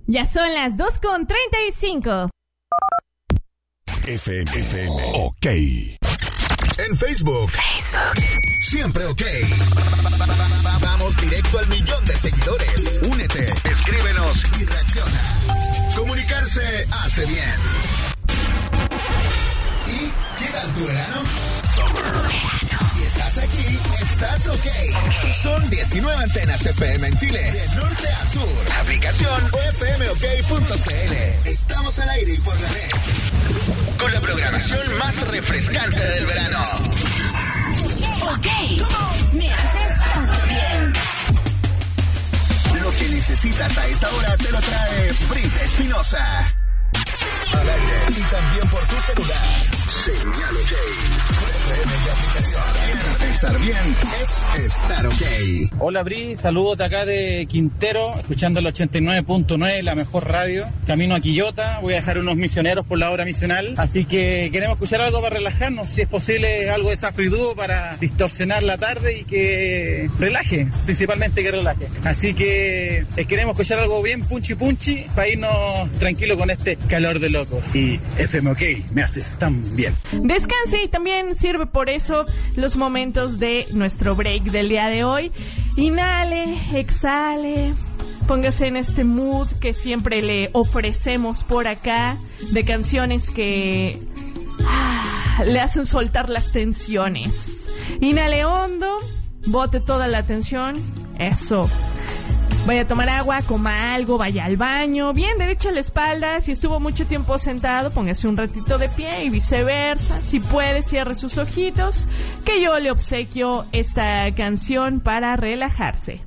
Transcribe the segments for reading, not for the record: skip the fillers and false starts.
Ya son las 2:35. FM OK. En Facebook. Siempre OK. Vamos directo al 1,000,000 de seguidores. Únete, escríbenos y reacciona. Comunicarse hace bien. ¿Y qué tal tu verano? Si estás aquí, estás OK. Son 19 antenas FM en Chile, de norte a sur. Aplicación fmok.cl. Estamos al aire y por la red. Con la programación más refrescante del verano. OK, me haces tanto bien. Lo que necesitas a esta hora te lo trae Brita Espinosa. Al aire y también por tu celular. Señal OK. FM y aplicación. Estar bien es estar OK. Hola Bri, saludos de acá de Quintero, escuchando el 89.9, la mejor radio. Camino a Quillota, voy a dejar unos misioneros por la obra misional. Así que queremos escuchar algo para relajarnos, si es posible algo de Safri Duo para distorsionar la tarde y que relaje, principalmente que relaje. Así que queremos escuchar algo bien punchi para irnos tranquilos con este calor de locos. Y FM OK, me haces tan bien. Descanse y también sirve por eso los momentos de nuestro break del día de hoy. Inhale, exhale, póngase en este mood que siempre le ofrecemos por acá, de canciones que le hacen soltar las tensiones. Inhale hondo, bote toda la tensión, eso. Vaya a tomar agua, coma algo, vaya al baño, bien derecha a la espalda. Si estuvo mucho tiempo sentado, póngase un ratito de pie y viceversa. Si puede, cierre sus ojitos, que yo le obsequio esta canción para relajarse.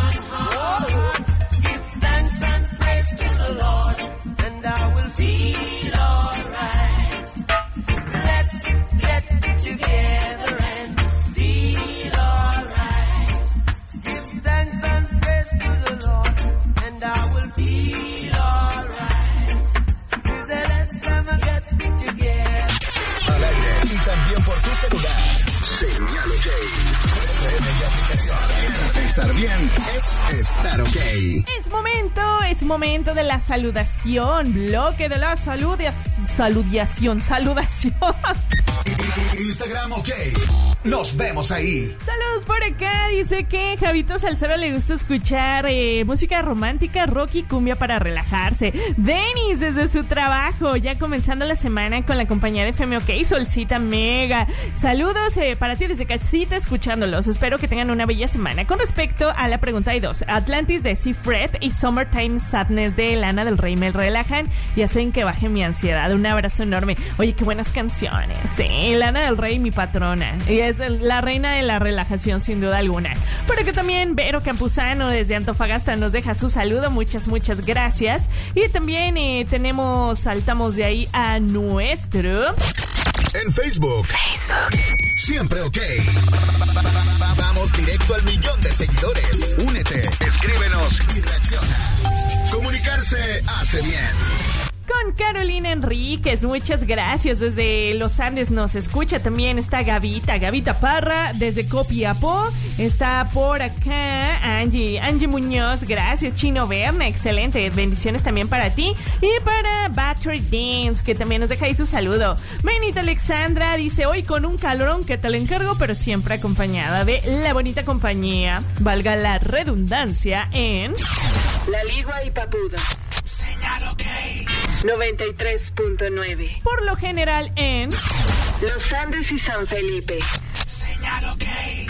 Give thanks and praise to the Lord, and I will feel bien es estar ok. Es momento de la saludación. Bloque de la saludación. Instagram ok. Nos vemos ahí. Saludos por acá. Dice que Javito Salcero le gusta escuchar música romántica, rock y cumbia para relajarse. Denis desde su trabajo, ya comenzando la semana con la compañía de FM OK, Solcita Mega. Saludos para ti desde casita escuchándolos. Espero que tengan una bella semana. Con respecto a la pregunta hay dos. Atlantis de Seafred y Summertime Sadness de Lana del Rey me relajan y hacen que baje mi ansiedad. Un abrazo enorme. Oye, qué buenas canciones. Sí, Lana del Rey, mi patrona. Y es la reina de la relajación, sin duda alguna. Pero que también Vero Campuzano desde Antofagasta nos deja su saludo. Muchas gracias. Y también saltamos de ahí a nuestro... En Facebook. Siempre ok. Vamos directo al 1,000,000 de seguidores. Únete, escríbenos y reacciona. Comunicarse hace bien. Con Carolina Enríquez, muchas gracias. Desde Los Andes nos escucha. También está Gavita Parra desde Copiapó. Está por acá Angie Muñoz, gracias. Chino Berna, excelente. Bendiciones también para ti. Y para Battery Dance, que también nos deja ahí su saludo. Benita Alexandra dice, hoy con un calorón que te lo encargo, pero siempre acompañada de la bonita compañía, valga la redundancia, en... La Ligua y Papudo. Señal ok. 93.9. Por lo general en... Los Andes y San Felipe. Señal ok.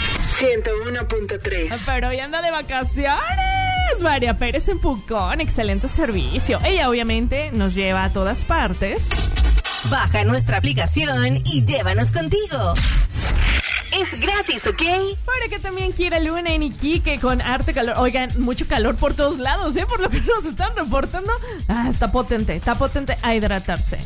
101.3. Pero hoy anda de vacaciones. María Pérez en Pucón, excelente servicio. Ella obviamente nos lleva a todas partes. Baja nuestra aplicación y llévanos contigo. Es gratis, ¿ok? Para que también quiera Luna en Iquique con harto calor. Oigan, mucho calor por todos lados, por lo que nos están reportando. Está potente a hidratarse.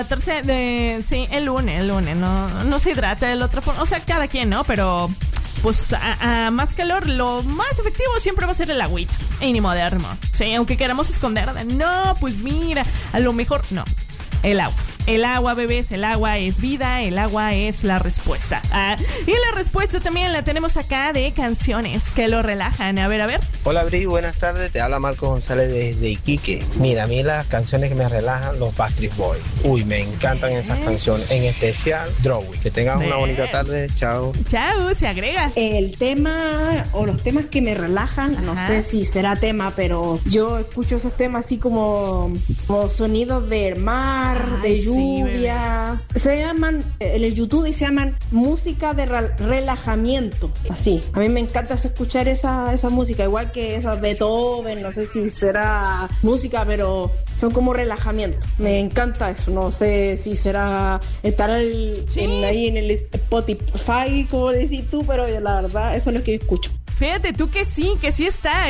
Sí, el lunes, no se hidrata de la otra forma. O sea, cada quien, ¿no? Pero... pues a más calor, lo más efectivo siempre va a ser el agüita. Y ni moderno. Sí, aunque queramos esconder. No, pues mira, a lo mejor no. El agua. El agua, bebés, el agua es vida, el agua es la respuesta. Y la respuesta también la tenemos acá de canciones que lo relajan. A ver. Hola, Bri, buenas tardes. Te habla Marco González desde Iquique. Mira, a mí las canciones que me relajan, los Backstreet Boys. Uy, me encantan esas canciones, en especial Drawing. Que tengas una bonita tarde. Chao. Chao, se agrega. El tema o los temas que me relajan, no sé si será tema, pero yo escucho esos temas así como sonidos del mar, de lluvia. Se llaman, en el YouTube se llaman música de relajamiento. Así. A mí me encanta escuchar esa música, igual que esa Beethoven, no sé si será música, pero son como relajamiento. Me encanta eso. No sé si estará ahí en el Spotify, como decís tú, pero la verdad, eso es lo que yo escucho. Fíjate tú que sí está,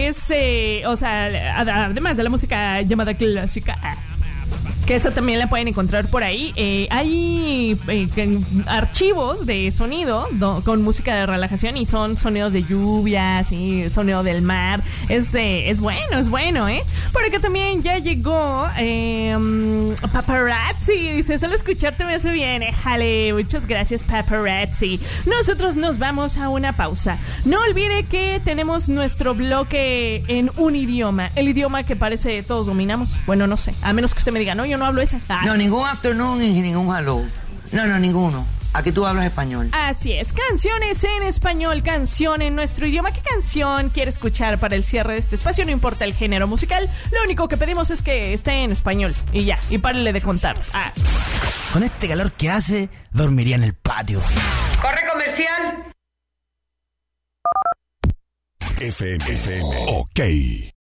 o sea, además de la música llamada clásica, que esa también la pueden encontrar por ahí. Hay archivos de sonido con música de relajación y son sonidos de lluvia, sí, sonido del mar. Es bueno, Por acá también ya llegó Paparazzi. Dice, solo escucharte me hace bien. Jale, muchas gracias, Paparazzi. Nosotros nos vamos a una pausa. No olvide que tenemos nuestro bloque en un idioma. El idioma que parece todos dominamos. Bueno, no sé, a menos que usted me diga, no, yo no hablo ese. No, ningún afternoon y ningún hello. No, ninguno. Aquí tú hablas español. Así es, canciones en español, canción en nuestro idioma. ¿Qué canción quiere escuchar para el cierre de este espacio? No importa el género musical, lo único que pedimos es que esté en español. Y ya, y párenle de contar. Con este calor que hace, dormiría en el patio. ¡Corre comercial! FM OK.